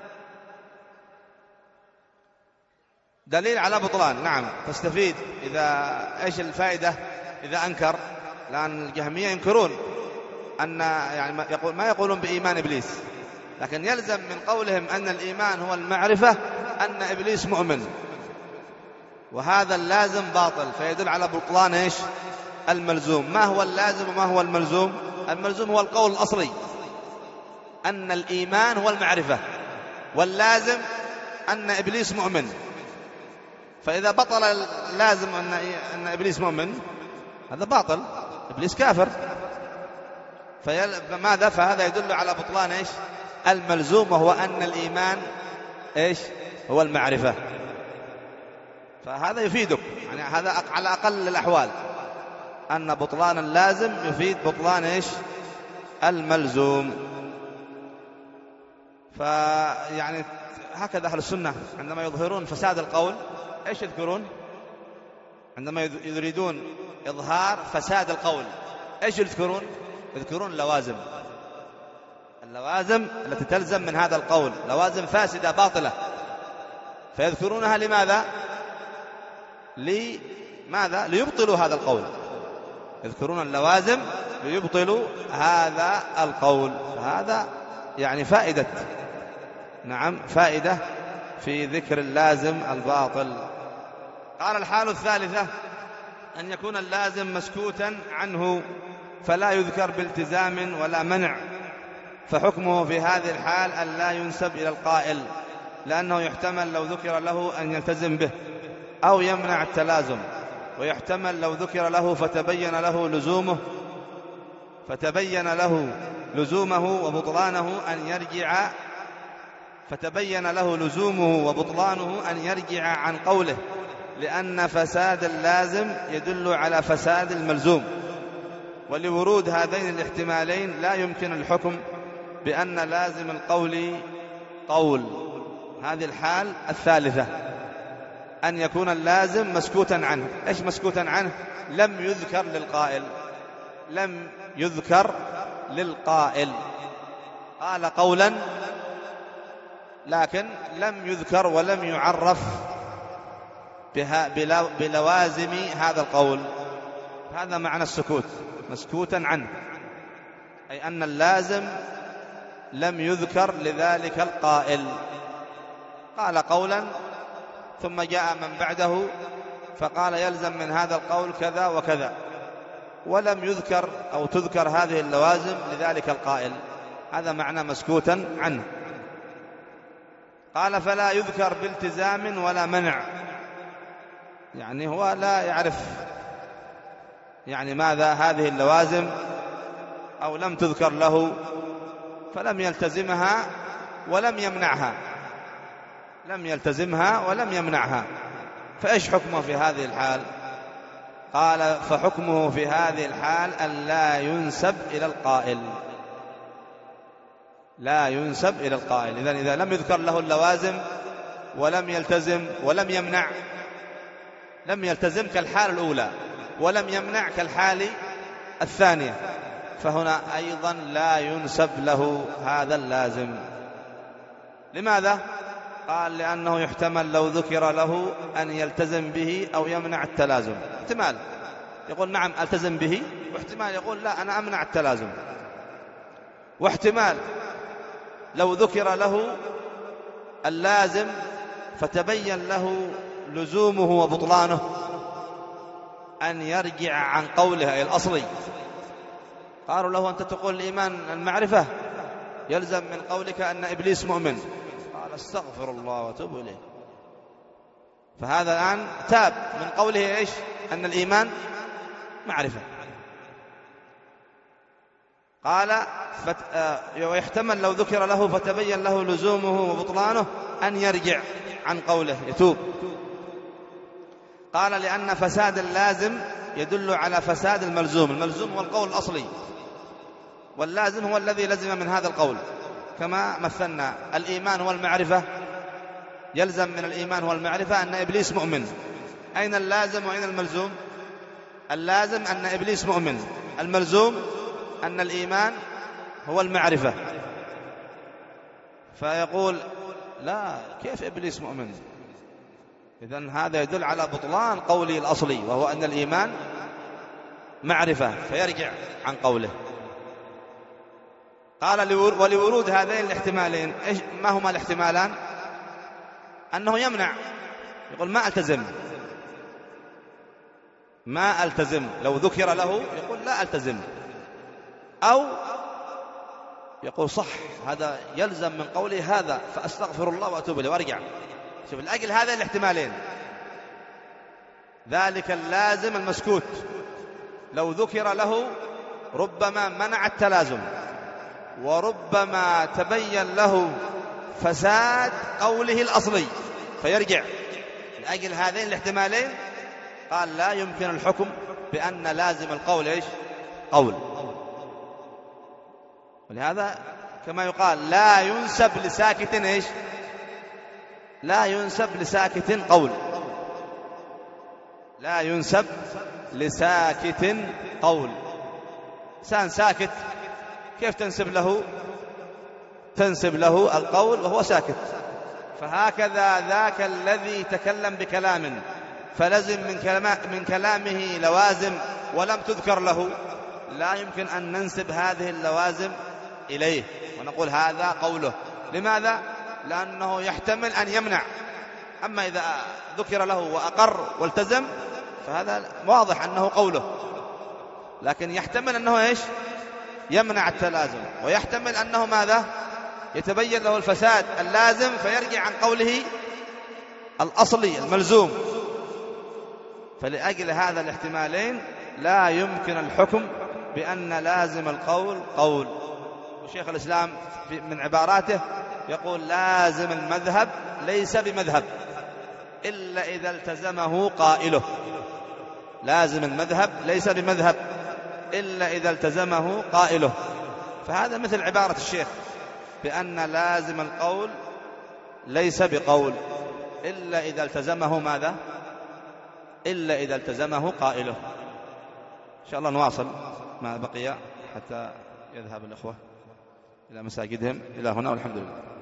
دليل على بطلان. نعم، تستفيد إذا إيش الفائدة إذا أنكر؟ لأن الجهمية ينكرون أن يعني ما, يقول ما يقولون بإيمان إبليس، لكن يلزم من قولهم أن الإيمان هو المعرفة أن إبليس مؤمن، وهذا اللازم باطل، فيدل على بطلان إيش؟ الملزوم. ما هو اللازم وما هو الملزوم؟ الملزوم هو القول الأصلي أن الإيمان هو المعرفة، واللازم أن إبليس مؤمن. فإذا بطل اللازم أن, أن إبليس مؤمن، هذا باطل، إبليس كافر. فماذا؟ فهذا يدل على بطلان إيش؟ الملزوم، وهو أن الإيمان إيش؟ هو المعرفة. فهذا يفيدك، يعني هذا على أقل الأحوال أن بطلان اللازم يفيد بطلان إيش؟ الملزوم. فيعني هكذا أهل السنة عندما يظهرون فساد القول إيش يذكرون؟ عندما يريدون إظهار فساد القول إيش يذكرون؟ يذكرون اللوازم، اللوازم التي تلزم من هذا القول، لوازم فاسدة باطلة، فيذكرونها لماذا؟ لماذا؟ ليبطلوا هذا القول. يذكرون اللوازم ليبطلوا هذا القول. فهذا يعني فائدة، نعم فائدة في ذكر اللازم الباطل. قال الحال الثالثة أن يكون اللازم مسكوتا عنه فلا يذكر بالتزام ولا منع، فحكمه في هذه الحال أن لا ينسب إلى القائل، لأنه يحتمل لو ذكر له أن يلتزم به أو يمنع التلازم، ويحتمل لو ذكر له فتبين له لزومه فتبين له لزومه وبطلانه أن يرجع فتبين له لزومه وبطلانه أن يرجع عن قوله، لأن فساد اللازم يدل على فساد الملزوم. ولورود هذين الاحتمالين لا يمكن الحكم بأن لازم القول قول. هذه الحال الثالثة أن يكون اللازم مسكوتا عنه. إيش مسكوتا عنه؟ لم يذكر للقائل، لم يذكر للقائل، قال قولا لكن لم يذكر ولم يعرف بها بلوازم هذا القول. هذا معنى السكوت، مسكوتا عنه، أي أن اللازم لم يذكر لذلك القائل، قال قولا ثم جاء من بعده فقال يلزم من هذا القول كذا وكذا، ولم يذكر أو تذكر هذه اللوازم لذلك القائل. هذا معنى مسكوتا عنه. قال فلا يذكر بالتزام ولا منع، يعني هو لا يعرف يعني ماذا هذه اللوازم، أو لم تذكر له فلم يلتزمها ولم يمنعها، لم يلتزمها ولم يمنعها، فإيش حكمه في هذه الحال؟ قال فحكمه في هذه الحال أن لا ينسب إلى القائل، لا ينسب إلى القائل. إذن إذا لم يذكر له اللوازم ولم يلتزم ولم يمنع، لم يلتزم كالحال الأولى ولم يمنع كالحال الثانية، فهنا أيضا لا ينسب له هذا اللازم. لماذا؟ قال لأنه يحتمل لو ذكر له أن يلتزم به أو يمنع التلازم. احتمال يقول نعم ألتزم به، واحتمال يقول لا أنا أمنع التلازم، واحتمال لو ذكر له اللازم فتبين له لزومه وبطلانه أن يرجع عن قوله الأصلي. قالوا له أنت تقول الإيمان المعرفة، يلزم من قولك أن إبليس مؤمن، قال استغفر الله وتوب إليه. فهذا الآن تاب من قوله إيش؟ أن الإيمان معرفة. قال فت... ويحتمل لو ذكر له فتبين له لزومه وبطلانه أن يرجع عن قوله، يتوب. قال لأن فساد اللازم يدل على فساد الملزوم. الملزوم هو القول الأصلي، واللازم هو الذي لزم من هذا القول. كما مثلنا الإيمان هو المعرفة، يلزم من الإيمان هو المعرفة أن إبليس مؤمن. أين اللازم وأين الملزوم؟ اللازم أن إبليس مؤمن، الملزوم أن الإيمان هو المعرفة. فيقول لا، كيف إبليس مؤمن؟ إذن هذا يدل على بطلان قوله الأصلي، وهو أن الإيمان معرفة، فيرجع عن قوله. قال ولورود هذين الاحتمالين. إيش ما هما الاحتمالان؟ أنه يمنع، يقول ما ألتزم، ما ألتزم، لو ذكر له يقول لا ألتزم، أو يقول صح هذا يلزم من قوله هذا فأستغفر الله وأتوب إليه وأرجع. شوف الأجل هذا الاحتمالين، ذلك اللازم المسكوت لو ذكر له ربما منع التلازم، وربما تبين له فساد قوله الأصلي فيرجع. لأجل هذين الاحتمالين قال لا يمكن الحكم بأن لازم القول إيش؟ قول. ولهذا كما يقال لا ينسب لساكت إيش؟ لا ينسب لساكت قول، لا ينسب لساكت قول. إنسان ساكت كيف تنسب له؟ تنسب له القول وهو ساكت. فهكذا ذاك الذي تكلم بكلام فلزم من, من كلامه لوازم ولم تذكر له، لا يمكن أن ننسب هذه اللوازم إليه ونقول هذا قوله. لماذا؟ لأنه يحتمل أن يمنع. أما إذا ذكر له وأقر والتزم فهذا واضح أنه قوله، لكن يحتمل أنه إيش؟ يمنع التلازم، ويحتمل أنه ماذا؟ يتبين له الفساد اللازم فيرجع عن قوله الأصلي الملزوم. فلأجل هذا الاحتمالين لا يمكن الحكم بأن لازم القول قول. وشيخ الإسلام من عباراته يقول لازم المذهب ليس بمذهب إلا إذا التزمه قائله. لازم المذهب ليس بمذهب إلا إذا التزمه قائله. فهذا مثل عبارة الشيخ بأن لازم القول ليس بقول إلا إذا التزمه ماذا؟ إلا إذا التزمه قائله. إن شاء الله نواصل ما بقي حتى يذهب الأخوة إلى مساجدهم. إلى هنا والحمد لله.